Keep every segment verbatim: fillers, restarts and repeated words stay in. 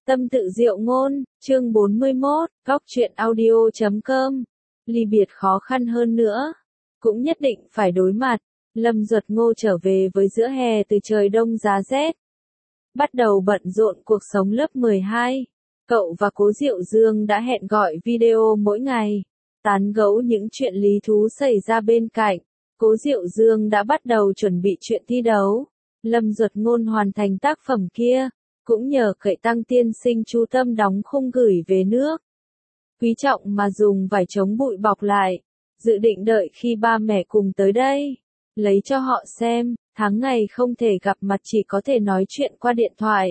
Tâm tự diệu ngôn, chương bốn mươi mốt, góc truyện audio chấm com. Ly biệt khó khăn hơn nữa, cũng nhất định phải đối mặt. Lâm Duật Ngô trở về với giữa hè từ trời đông giá rét. Bắt đầu bận rộn cuộc sống lớp mười hai. Cậu và Cố Diệu Dương đã hẹn gọi video mỗi ngày, tán gẫu những chuyện lý thú xảy ra bên cạnh. Cố Diệu Dương đã bắt đầu chuẩn bị chuyện thi đấu. Lâm Duật Ngôn hoàn thành tác phẩm kia, cũng nhờ cậy Tăng tiên sinh chú tâm đóng khung gửi về nước. Quý trọng mà dùng vải chống bụi bọc lại, dự định đợi khi ba mẹ cùng tới đây, lấy cho họ xem, tháng ngày không thể gặp mặt chỉ có thể nói chuyện qua điện thoại.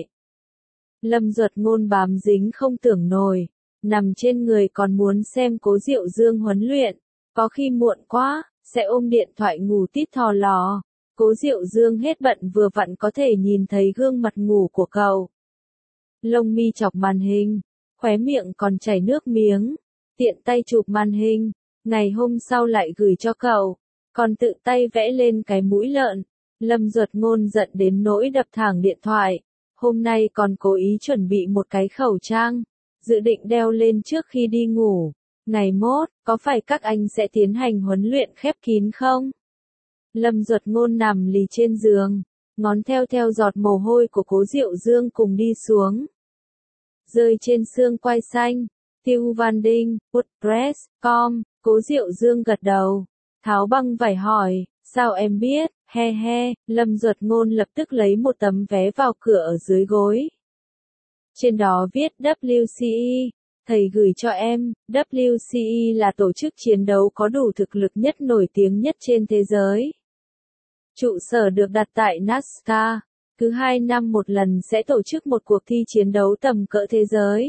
Lâm Duật Ngôn bám dính không tưởng nổi, nằm trên người còn muốn xem Cố Diệu Dương huấn luyện, có khi muộn quá, sẽ ôm điện thoại ngủ tít thò lò. Cố Diệu Dương hết bận vừa vặn có thể nhìn thấy gương mặt ngủ của cậu. Lông mi chọc màn hình, khóe miệng còn chảy nước miếng, tiện tay chụp màn hình, ngày hôm sau lại gửi cho cậu, còn tự tay vẽ lên cái mũi lợn. Lâm Duật Ngôn giận đến nỗi đập thẳng điện thoại, hôm nay còn cố ý chuẩn bị một cái khẩu trang, dự định đeo lên trước khi đi ngủ. Ngày mốt, có phải các anh sẽ tiến hành huấn luyện khép kín không? Lâm Duật Ngôn nằm lì trên giường, ngón theo theo giọt mồ hôi của Cố Diệu Dương cùng đi xuống, rơi trên xương quai xanh. Tiêu Văn Đinh, WordPress chấm com. Cố Diệu Dương gật đầu, tháo băng vải hỏi, sao em biết, he he. Lâm Duật Ngôn lập tức lấy một tấm vé vào cửa ở dưới gối. Trên đó viết W C E, thầy gửi cho em. W C E là tổ chức chiến đấu có đủ thực lực nhất, nổi tiếng nhất trên thế giới. Trụ sở được đặt tại Nazca, cứ hai năm một lần sẽ tổ chức một cuộc thi chiến đấu tầm cỡ thế giới.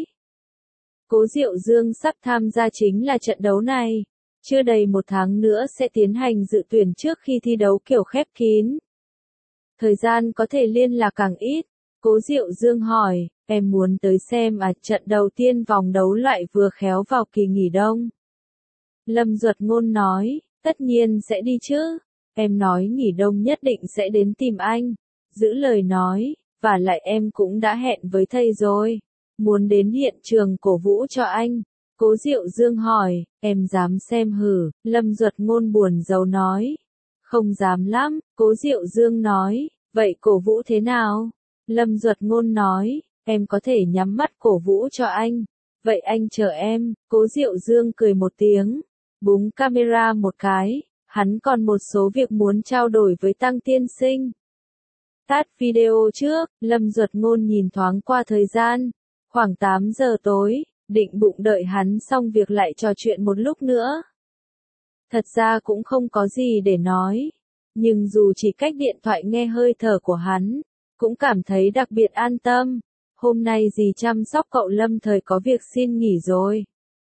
Cố Diệu Dương sắp tham gia chính là trận đấu này, chưa đầy một tháng nữa sẽ tiến hành dự tuyển trước khi thi đấu kiểu khép kín. Thời gian có thể liên lạc càng ít. Cố Diệu Dương hỏi, em muốn tới xem à trận đầu tiên vòng đấu loại vừa khéo vào kỳ nghỉ đông. Lâm Duật Ngôn nói, tất nhiên sẽ đi chứ. Em nói nghỉ đông nhất định sẽ đến tìm anh. Giữ lời nói, và lại em cũng đã hẹn với thầy rồi. Muốn đến hiện trường cổ vũ cho anh. Cố Diệu Dương hỏi, em dám xem hử? Lâm Duật Ngôn buồn rầu nói, không dám lắm. Cố Diệu Dương nói, vậy cổ vũ thế nào? Lâm Duật Ngôn nói, em có thể nhắm mắt cổ vũ cho anh. Vậy anh chờ em. Cố Diệu Dương cười một tiếng, búng camera một cái. Hắn còn một số việc muốn trao đổi với Tăng tiên sinh. Tắt video trước, Lâm Duật Ngôn nhìn thoáng qua thời gian, khoảng tám giờ tối, định bụng đợi hắn xong việc lại trò chuyện một lúc nữa. Thật ra cũng không có gì để nói, nhưng dù chỉ cách điện thoại nghe hơi thở của hắn, cũng cảm thấy đặc biệt an tâm. Hôm nay dì chăm sóc cậu Lâm thời có việc xin nghỉ rồi.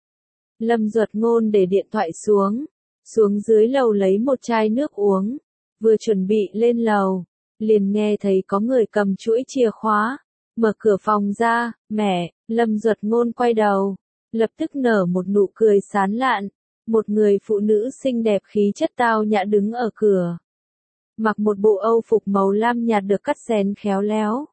Lâm Duật Ngôn để điện thoại xuống, xuống dưới lầu lấy một chai nước uống, vừa chuẩn bị lên lầu, liền nghe thấy có người cầm chuỗi chìa khóa, mở cửa phòng ra. Mẹ. Lâm Duật Ngôn quay đầu, lập tức nở một nụ cười sán lạn. Một người phụ nữ xinh đẹp khí chất tao nhã đứng ở cửa, mặc một bộ âu phục màu lam nhạt được cắt xén khéo léo.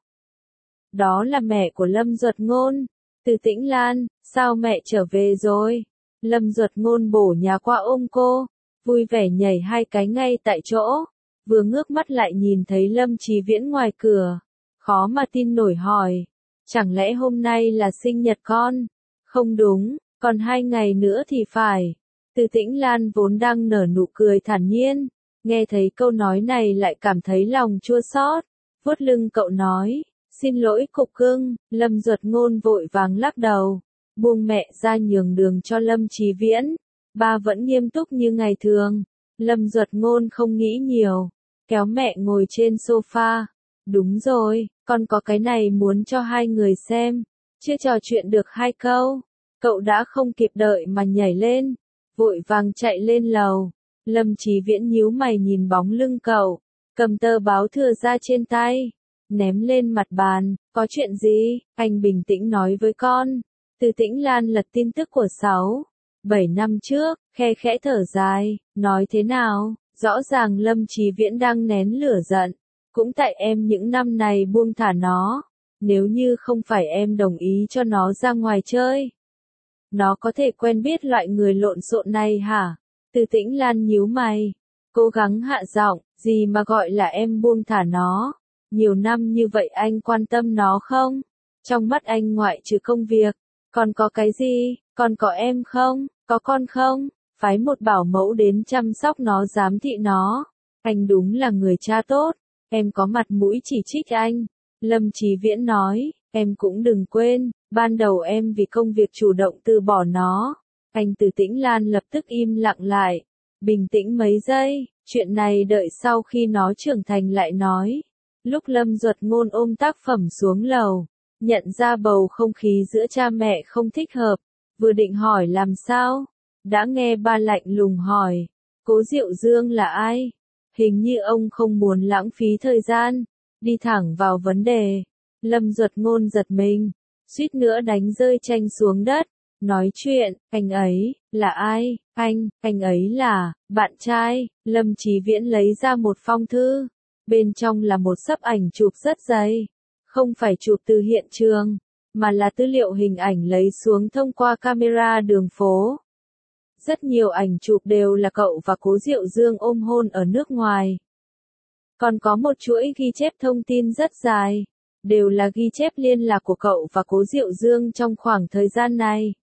Đó là mẹ của Lâm Duật Ngôn, Từ Tĩnh Lan. Sao mẹ trở về rồi? Lâm Duật Ngôn bổ nhào qua ôm cô, vui vẻ nhảy hai cái ngay tại chỗ. Vừa ngước mắt lại nhìn thấy Lâm Chí Viễn ngoài cửa, khó mà tin nổi hỏi, chẳng lẽ hôm nay là sinh nhật con? Không đúng, còn hai ngày nữa thì phải. Từ Tĩnh Lan vốn đang nở nụ cười thản nhiên, nghe thấy câu nói này lại cảm thấy lòng chua xót, vuốt lưng cậu nói, xin lỗi cục cưng. Lâm Duật Ngôn vội vàng lắc đầu, buông mẹ ra nhường đường cho Lâm Chí Viễn. Ba vẫn nghiêm túc như ngày thường. Lâm Duật Ngôn không nghĩ nhiều, kéo mẹ ngồi trên sofa. Đúng rồi, con có cái này muốn cho hai người xem. Chưa trò chuyện được hai câu, cậu đã không kịp đợi mà nhảy lên, vội vàng chạy lên lầu. Lâm Chí Viễn nhíu mày nhìn bóng lưng cậu, cầm tờ báo thừa ra trên tay, ném lên mặt bàn. Có chuyện gì? Anh bình tĩnh nói với con. Từ Tĩnh Lan lật tin tức của sáu, bảy năm trước, khe khẽ thở dài, nói thế nào? Rõ ràng Lâm Chí Viễn đang nén lửa giận, cũng tại em những năm này buông thả nó, nếu như không phải em đồng ý cho nó ra ngoài chơi. Nó có thể quen biết loại người lộn xộn này hả? Từ Tĩnh Lan nhíu mày, cố gắng hạ giọng, gì mà gọi là em buông thả nó? Nhiều năm như vậy anh quan tâm nó không? Trong mắt anh ngoại trừ công việc, còn có cái gì? Còn có em không? Có con không? Phái một bảo mẫu đến chăm sóc nó giám thị nó. Anh đúng là người cha tốt. Em có mặt mũi chỉ trích anh. Lâm Chí Viễn nói, em cũng đừng quên, ban đầu em vì công việc chủ động từ bỏ nó. Anh Từ Tĩnh Lan lập tức im lặng lại, bình tĩnh mấy giây, chuyện này đợi sau khi nó trưởng thành lại nói. Lúc Lâm Duật Ngôn ôm tác phẩm xuống lầu, nhận ra bầu không khí giữa cha mẹ không thích hợp, vừa định hỏi làm sao, đã nghe ba lạnh lùng hỏi, Cố Diệu Dương là ai? Hình như ông không muốn lãng phí thời gian, đi thẳng vào vấn đề. Lâm Duật Ngôn giật mình, suýt nữa đánh rơi tranh xuống đất, nói chuyện, anh ấy, là ai? Anh, anh ấy là, bạn trai. Lâm Chí Viễn lấy ra một phong thư, bên trong là một xấp ảnh chụp rất dày, không phải chụp từ hiện trường, mà là tư liệu hình ảnh lấy xuống thông qua camera đường phố. Rất nhiều ảnh chụp đều là cậu và Cố Diệu Dương ôm hôn ở nước ngoài. Còn có một chuỗi ghi chép thông tin rất dài, đều là ghi chép liên lạc của cậu và Cố Diệu Dương trong khoảng thời gian này.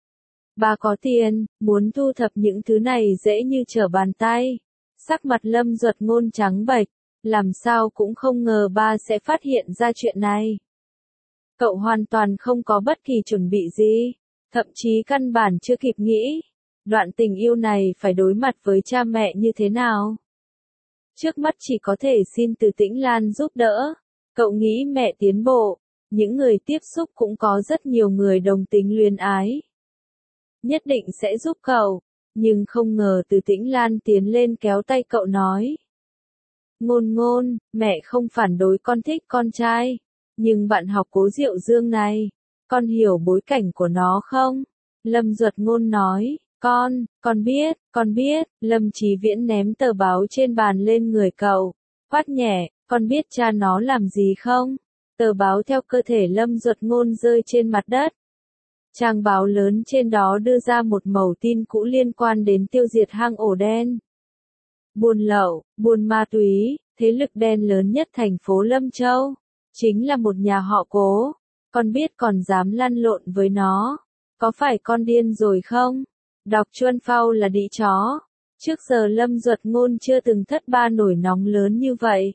Bà có tiền, muốn thu thập những thứ này dễ như trở bàn tay. Sắc mặt Lâm Duật Ngôn trắng bệch, làm sao cũng không ngờ ba sẽ phát hiện ra chuyện này. Cậu hoàn toàn không có bất kỳ chuẩn bị gì, thậm chí căn bản chưa kịp nghĩ, đoạn tình yêu này phải đối mặt với cha mẹ như thế nào. Trước mắt chỉ có thể xin Từ Tĩnh Lan giúp đỡ. Cậu nghĩ mẹ tiến bộ, những người tiếp xúc cũng có rất nhiều người đồng tính luyến ái. Nhất định sẽ giúp cậu, nhưng không ngờ Từ Tĩnh Lan tiến lên kéo tay cậu nói. Ngôn Ngôn, mẹ không phản đối con thích con trai, nhưng bạn học Cố Diệu Dương này, con hiểu bối cảnh của nó không? Lâm Duật Ngôn nói, con, con biết, con biết. Lâm Chí Viễn ném tờ báo trên bàn lên người cậu, quát nhẹ, con biết cha nó làm gì không? Tờ báo theo cơ thể Lâm Duật Ngôn rơi trên mặt đất. Trang báo lớn trên đó đưa ra một mẩu tin cũ liên quan đến tiêu diệt hang ổ đen. Buôn lậu, buôn ma túy, thế lực đen lớn nhất thành phố Lâm Châu, chính là một nhà họ Cố. Con biết còn dám lăn lộn với nó, có phải con điên rồi không? Đọc Chuân Phao là đĩ chó. Trước giờ Lâm Duật Ngôn chưa từng thất ba nổi nóng lớn như vậy.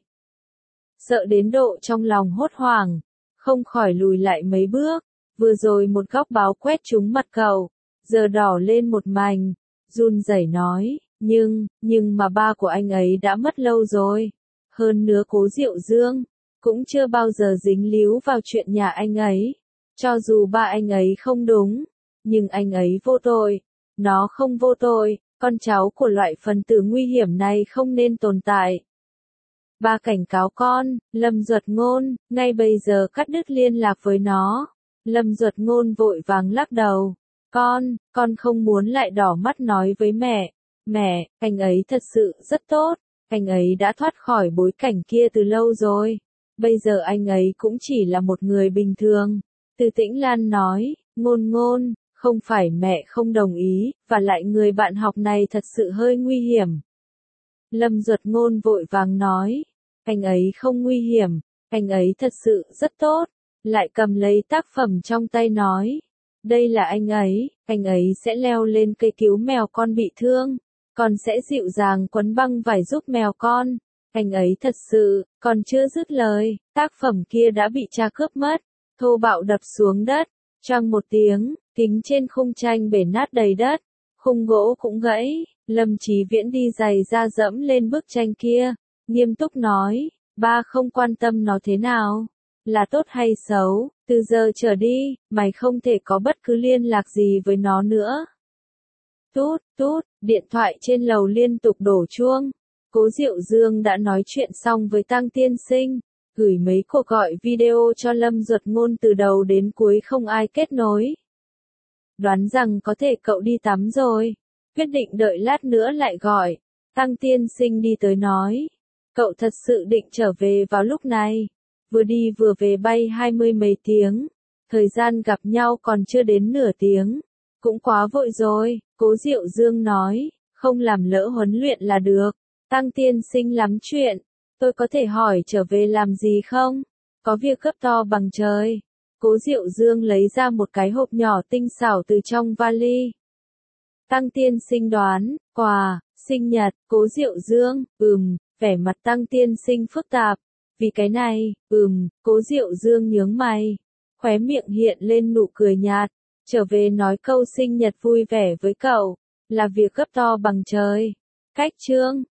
Sợ đến độ trong lòng hốt hoảng, không khỏi lùi lại mấy bước. Vừa rồi một góc báo quét trúng mặt cậu, giờ đỏ lên một mảnh, run rẩy nói, nhưng, nhưng mà ba của anh ấy đã mất lâu rồi. Hơn nữa Cố Diệu Dương, cũng chưa bao giờ dính líu vào chuyện nhà anh ấy. Cho dù ba anh ấy không đúng, nhưng anh ấy vô tội. Nó không vô tội, con cháu của loại phần tử nguy hiểm này không nên tồn tại. Ba cảnh cáo con, Lâm Duật Ngôn, ngay bây giờ cắt đứt liên lạc với nó. Lâm Duật Ngôn vội vàng lắc đầu. Con, con không muốn lại đỏ mắt nói với mẹ. Mẹ, anh ấy thật sự rất tốt. Anh ấy đã thoát khỏi bối cảnh kia từ lâu rồi. Bây giờ anh ấy cũng chỉ là một người bình thường. Từ Tĩnh Lan nói, Ngôn Ngôn, không phải mẹ không đồng ý, và lại người bạn học này thật sự hơi nguy hiểm. Lâm Duật Ngôn vội vàng nói, anh ấy không nguy hiểm, anh ấy thật sự rất tốt. Lại cầm lấy tác phẩm trong tay nói, đây là anh ấy, anh ấy sẽ leo lên cây cứu mèo con bị thương, con sẽ dịu dàng quấn băng vải giúp mèo con. Anh ấy thật sự, còn chưa dứt lời, tác phẩm kia đã bị cha cướp mất, thô bạo đập xuống đất, choang một tiếng, kính trên khung tranh bể nát đầy đất, khung gỗ cũng gãy. Lâm Chí Viễn đi giày ra dẫm lên bức tranh kia, nghiêm túc nói, ba không quan tâm nó thế nào, là tốt hay xấu, từ giờ trở đi, mày không thể có bất cứ liên lạc gì với nó nữa. Tút, tút, điện thoại trên lầu liên tục đổ chuông. Cố Diệu Dương đã nói chuyện xong với Tăng Tiên Sinh, gửi mấy cuộc gọi video cho Lâm Duật Ngôn từ đầu đến cuối không ai kết nối. Đoán rằng có thể cậu đi tắm rồi, quyết định đợi lát nữa lại gọi. Tăng Tiên Sinh đi tới nói, cậu thật sự định trở về vào lúc này. vừa đi vừa về bay hai mươi mấy tiếng. Thời gian gặp nhau còn chưa đến nửa tiếng. Cũng quá vội rồi, Cố Diệu Dương nói, không làm lỡ huấn luyện là được. Tăng tiên sinh lắm chuyện, tôi có thể hỏi trở về làm gì không? Có việc gấp to bằng trời. Cố Diệu Dương lấy ra một cái hộp nhỏ tinh xảo từ trong vali. Tăng tiên sinh đoán, quà, sinh nhật, Cố Diệu Dương, ừm, vẻ mặt Tăng tiên sinh phức tạp. Vì cái này, ừm, Cố Diệu Dương nhướng mày, khóe miệng hiện lên nụ cười nhạt, trở về nói câu sinh nhật vui vẻ với cậu, là việc gấp to bằng trời. Cách chương